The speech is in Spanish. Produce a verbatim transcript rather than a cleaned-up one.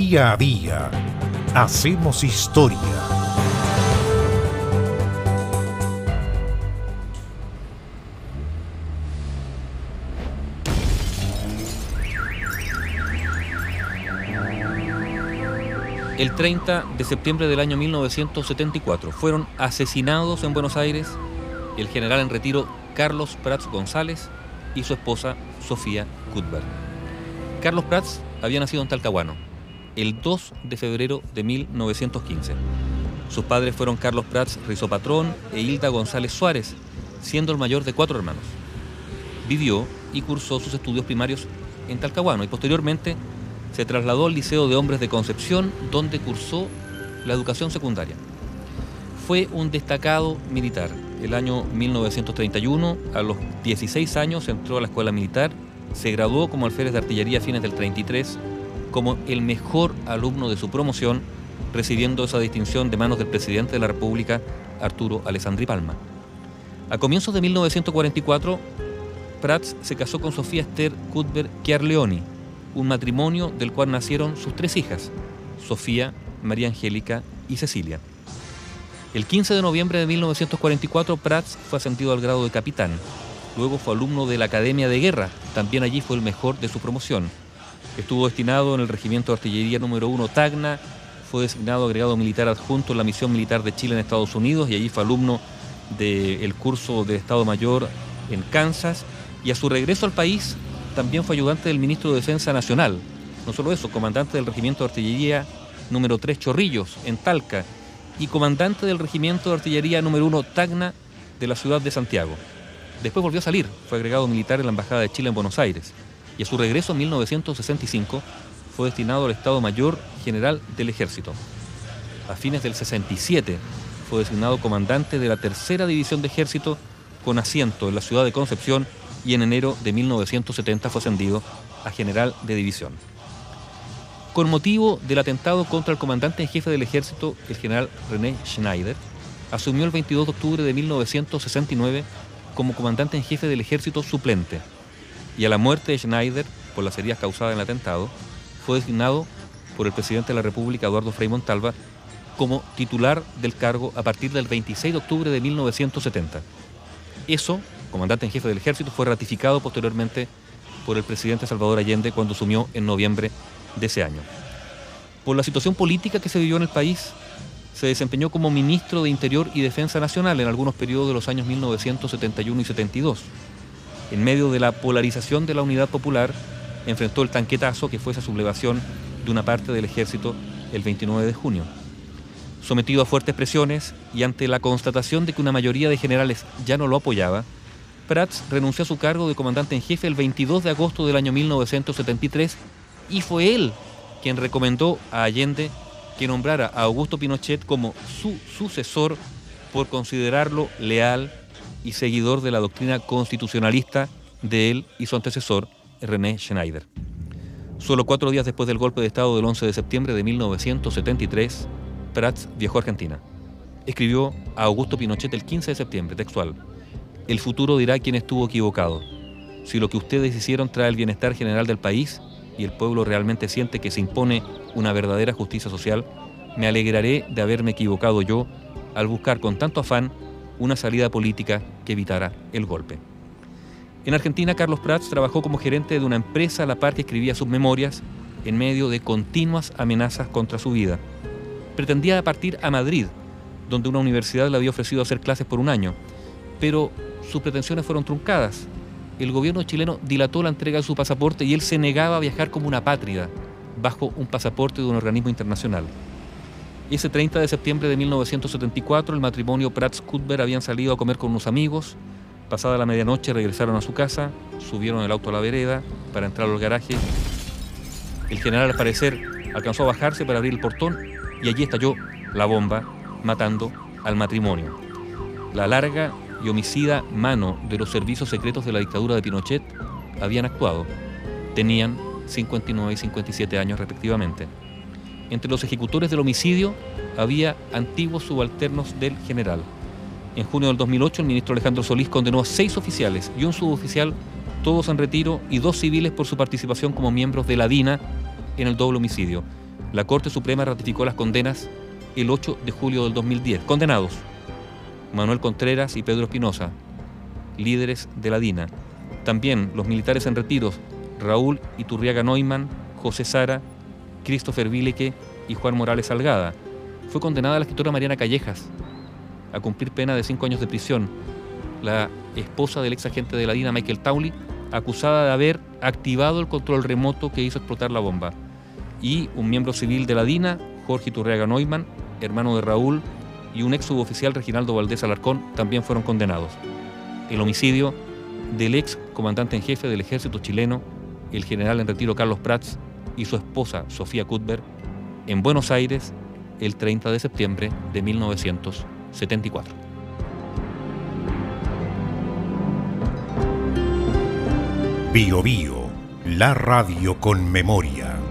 Día a día hacemos historia. El treinta de septiembre del año mil novecientos setenta y cuatro fueron asesinados en Buenos Aires el general en retiro Carlos Prats González y su esposa Sofía Cuthbert. Carlos Prats había nacido en Talcahuano el dos de febrero de mil novecientos quince. Sus padres fueron Carlos Prats Rizopatrón e Hilda González Suárez, siendo el mayor de cuatro hermanos. Vivió y cursó sus estudios primarios en Talcahuano y posteriormente se trasladó al Liceo de Hombres de Concepción, donde cursó la educación secundaria. Fue un destacado militar. El año mil novecientos treinta y uno, a los dieciséis años, entró a la escuela militar, se graduó como alférez de artillería a fines del treinta y tres, como el mejor alumno de su promoción, recibiendo esa distinción de manos del presidente de la República, Arturo Alessandri Palma. A comienzos de mil novecientos cuarenta y cuatro, Prats se casó con Sofía Esther Cuthbert Chiarleoni, un matrimonio del cual nacieron sus tres hijas, Sofía, María Angélica y Cecilia. El quince de noviembre de mil novecientos cuarenta y cuatro, Prats fue ascendido al grado de capitán. Luego fue alumno de la Academia de Guerra, también allí fue el mejor de su promoción. Estuvo destinado en el Regimiento de Artillería número uno Tacna, fue designado agregado militar adjunto en la Misión Militar de Chile en Estados Unidos y allí fue alumno del curso de Estado Mayor en Kansas, y a su regreso al país también fue ayudante del Ministro de Defensa Nacional. No solo eso, comandante del Regimiento de Artillería número tres Chorrillos en Talca y comandante del Regimiento de Artillería número uno Tacna de la ciudad de Santiago. Después volvió a salir, fue agregado militar en la Embajada de Chile en Buenos Aires y a su regreso en mil novecientos sesenta y cinco fue destinado al Estado Mayor General del Ejército. A fines del sesenta y siete fue designado comandante de la Tercera División de Ejército con asiento en la ciudad de Concepción y en enero de mil novecientos setenta fue ascendido a general de división. Con motivo del atentado contra el comandante en jefe del ejército, el general René Schneider, asumió el veintidós de octubre de mil novecientos sesenta y nueve como comandante en jefe del ejército suplente, y a la muerte de Schneider, por las heridas causadas en el atentado, fue designado por el presidente de la República, Eduardo Frei Montalva, como titular del cargo a partir del veintiséis de octubre de mil novecientos setenta. Eso, comandante en jefe del ejército, fue ratificado posteriormente por el presidente Salvador Allende cuando asumió en noviembre de ese año. Por la situación política que se vivió en el país, se desempeñó como ministro de Interior y Defensa Nacional en algunos periodos de los años mil novecientos setenta y uno y setenta y dos. En medio de la polarización de la Unidad Popular, enfrentó el tanquetazo que fue esa sublevación de una parte del ejército el veintinueve de junio. Sometido a fuertes presiones y ante la constatación de que una mayoría de generales ya no lo apoyaba, Prats renunció a su cargo de comandante en jefe el veintidós de agosto del año mil novecientos setenta y tres y fue él quien recomendó a Allende que nombrara a Augusto Pinochet como su sucesor por considerarlo leal y seguidor de la doctrina constitucionalista de él y su antecesor, René Schneider. Solo cuatro días después del golpe de Estado del once de septiembre de mil novecientos setenta y tres, Prats viajó a Argentina. Escribió a Augusto Pinochet el quince de septiembre, textual: "El futuro dirá quién estuvo equivocado. Si lo que ustedes hicieron trae el bienestar general del país y el pueblo realmente siente que se impone una verdadera justicia social, me alegraré de haberme equivocado yo al buscar con tanto afán una salida política que evitara el golpe". En Argentina, Carlos Prats trabajó como gerente de una empresa a la par que escribía sus memorias en medio de continuas amenazas contra su vida. Pretendía partir a Madrid, donde una universidad le había ofrecido hacer clases por un año, pero sus pretensiones fueron truncadas. El gobierno chileno dilató la entrega de su pasaporte y él se negaba a viajar como una apátrida, bajo un pasaporte de un organismo internacional. Ese treinta de septiembre de mil novecientos setenta y cuatro, el matrimonio Prats-Cuthbert habían salido a comer con unos amigos. Pasada la medianoche regresaron a su casa, subieron el auto a la vereda para entrar al garaje. El general, al parecer, alcanzó a bajarse para abrir el portón y allí estalló la bomba, matando al matrimonio. La larga y homicida mano de los servicios secretos de la dictadura de Pinochet habían actuado. Tenían cincuenta y nueve y cincuenta y siete años respectivamente. Entre los ejecutores del homicidio había antiguos subalternos del general. En junio del dos mil ocho, el ministro Alejandro Solís condenó a seis oficiales y un suboficial, todos en retiro, y dos civiles por su participación como miembros de la DINA en el doble homicidio. La Corte Suprema ratificó las condenas el ocho de julio del dos mil diez. Condenados: Manuel Contreras y Pedro Espinosa, líderes de la DINA. También los militares en retiro: Raúl Iturriaga Neumann, José Sara, Christopher Vileque y Juan Morales Salgada. Fue condenada la escritora Mariana Callejas a cumplir pena de cinco años de prisión, la esposa del ex agente de la DINA, Michael Tauli, acusada de haber activado el control remoto que hizo explotar la bomba. Y un miembro civil de la DINA, Jorge Iturriaga Neumann, hermano de Raúl, y un ex suboficial, Reginaldo Valdés Alarcón, también fueron condenados. El homicidio del ex comandante en jefe del ejército chileno, el general en retiro Carlos Prats, y su esposa Sofía Cuthbert, en Buenos Aires, el treinta de septiembre de mil novecientos setenta y cuatro. Bio Bio, la radio con memoria.